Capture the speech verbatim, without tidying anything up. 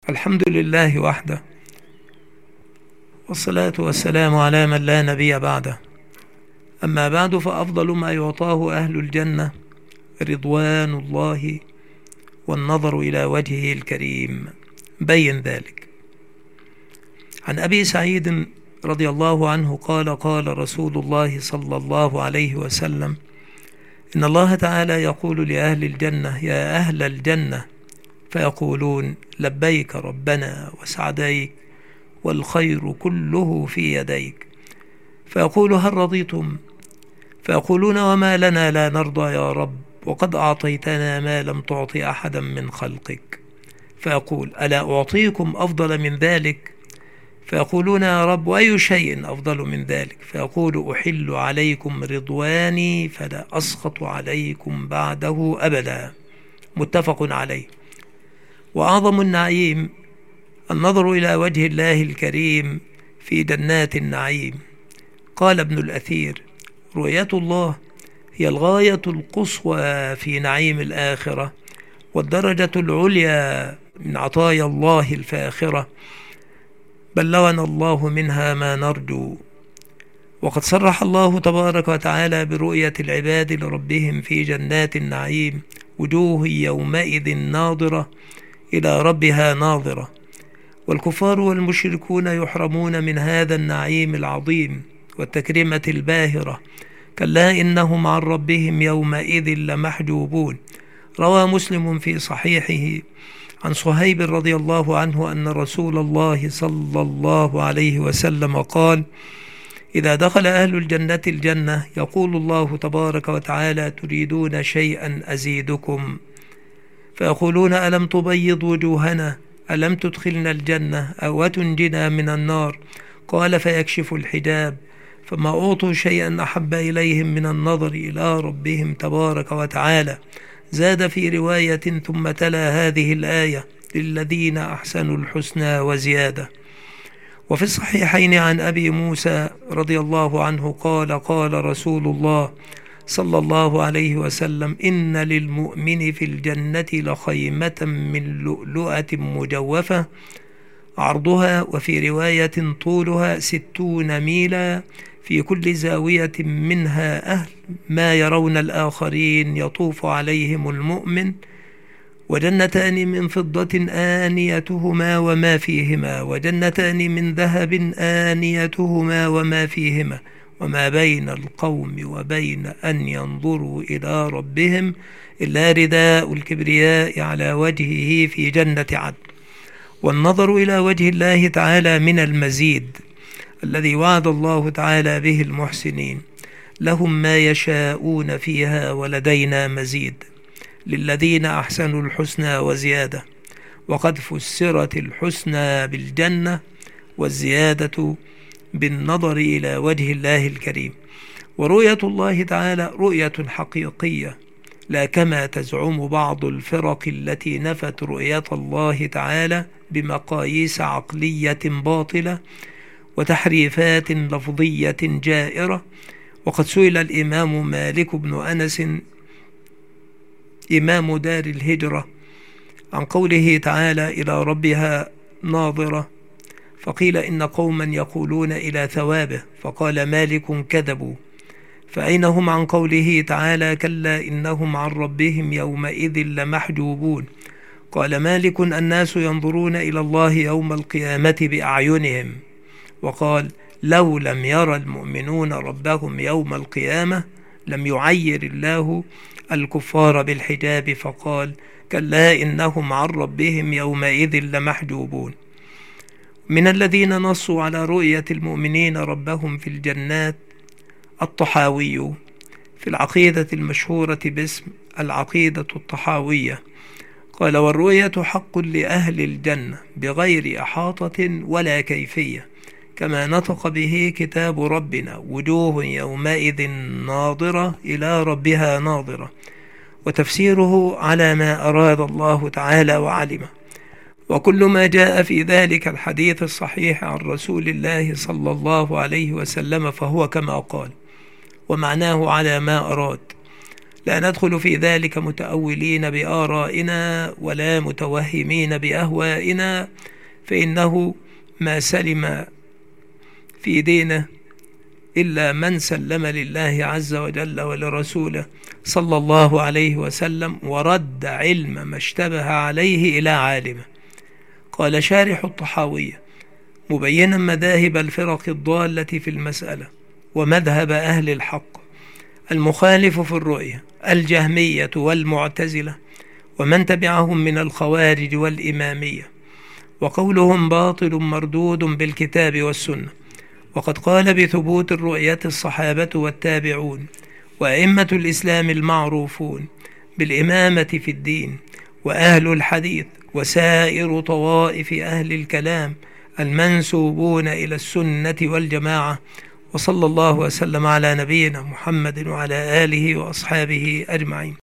الحمد لله وحده، والصلاة والسلام على من لا نبي بعده. أما بعد، فأفضل ما يعطاه أهل الجنة رضوان الله والنظر إلى وجهه الكريم. بين ذلك عن أبي سعيد رضي الله عنه قال: قال رسول الله صلى الله عليه وسلم: إن الله تعالى يقول لأهل الجنة: يا أهل الجنة، فيقولون: لبيك ربنا وسعديك والخير كله في يديك. فيقول: هل رضيتم؟ فيقولون: وما لنا لا نرضى يا رب، وقد أعطيتنا ما لم تعط أحدا من خلقك. فيقول: ألا أعطيكم أفضل من ذلك؟ فيقولون: يا رب، وأي شيء أفضل من ذلك؟ فيقول: أحل عليكم رضواني فلا أسخط عليكم بعده أبدا. متفق عليه. وأعظم النعيم النظر إلى وجه الله الكريم في جنات النعيم. قال ابن الأثير: رؤية الله هي الغاية القصوى في نعيم الآخرة، والدرجة العليا من عطايا الله الفاخرة، بلغنا الله منها ما نرجو. وقد صرح الله تبارك وتعالى برؤية العباد لربهم في جنات النعيم: وجوه يومئذ ناظرة إلى ربها ناظرة. والكفار والمشركون يحرمون من هذا النعيم العظيم والتكريمة الباهرة. كلا إنهم عن ربهم يومئذ لمحجوبون. روى مسلم في صحيحه عن صهيب رضي الله عنه أن رسول الله صلى الله عليه وسلم قال: إذا دخل أهل الجنة الجنة يقول الله تبارك وتعالى: تريدون شيئا أزيدكم؟ فيقولون: ألم تبيض وجوهنا؟ ألم تدخلنا الجنة أو تنجنا من النار؟ قال: فيكشف الحجاب، فما أعطوا شيئا أحب إليهم من النظر إلى ربهم تبارك وتعالى. زاد في رواية: ثم تلا هذه الآية: للذين أحسنوا الحسنى وزيادة. وفي الصحيحين عن أبي موسى رضي الله عنه قال: قال رسول الله صلى الله عليه وسلم: إن للمؤمن في الجنة لخيمة من لؤلؤة مجوفة عرضها، وفي رواية طولها ستون ميلا، في كل زاوية منها أهل ما يرون الآخرين يطوف عليهم المؤمن. وجنتان من فضة آنيتهما وما فيهما، وجنتان من ذهب آنيتهما وما فيهما، وما بين القوم وبين أن ينظروا إلى ربهم إلا رداء الكبرياء على وجهه في جنة عدن. والنظر إلى وجه الله تعالى من المزيد الذي وعد الله تعالى به المحسنين. لهم ما يشاءون فيها ولدينا مزيد، للذين أحسنوا الحسنى وزيادة. وقد فسرت الحسنى بالجنة، والزيادة بالنظر إلى وجه الله الكريم. ورؤية الله تعالى رؤية حقيقية، لا كما تزعم بعض الفرق التي نفت رؤية الله تعالى بمقاييس عقلية باطلة وتحريفات لفظية جائرة. وقد سئل الإمام مالك بن أنس إمام دار الهجرة عن قوله تعالى: إلى ربها ناظرة، فقيل: إن قوما يقولون إلى ثوابه. فقال مالك: كذبوا، فأين هم عن قوله تعالى: كلا إنهم عن ربهم يومئذ لمحجوبون؟ قال مالك: الناس ينظرون إلى الله يوم القيامة بأعينهم. وقال: لو لم يرى المؤمنون ربهم يوم القيامة لم يعير الله الكفار بالحجاب. فقال: كلا إنهم عن ربهم يومئذ لمحجوبون. من الذين نصوا على رؤية المؤمنين ربهم في الجنات الطحاوي في العقيدة المشهورة باسم العقيدة الطحاوية. قال: والرؤية حق لأهل الجنة بغير إحاطة ولا كيفية، كما نطق به كتاب ربنا: وجوه يومئذ ناظرة إلى ربها ناظرة. وتفسيره على ما أراد الله تعالى وعلمه. وكل ما جاء في ذلك الحديث الصحيح عن رسول الله صلى الله عليه وسلم فهو كما قال، ومعناه على ما أراد، لا ندخل في ذلك متأولين بآرائنا ولا متوهمين بأهوائنا، فإنه ما سلم في دينه إلا من سلم لله عز وجل ولرسوله صلى الله عليه وسلم، ورد علم ما اشتبه عليه إلى عالمه. قال شارح الطحاوية مبينا مذاهب الفرق الضالة في المسألة ومذهب أهل الحق المخالف في الرؤية: الجهمية والمعتزلة ومن تبعهم من الخوارج والإمامية، وقولهم باطل مردود بالكتاب والسنة. وقد قال بثبوت الرؤية الصحابة والتابعون وأئمة الإسلام المعروفون بالإمامة في الدين، وأهل الحديث وسائر طوائف أهل الكلام المنسوبون إلى السنة والجماعة. وصلى الله وسلم على نبينا محمد وعلى آله وأصحابه أجمعين.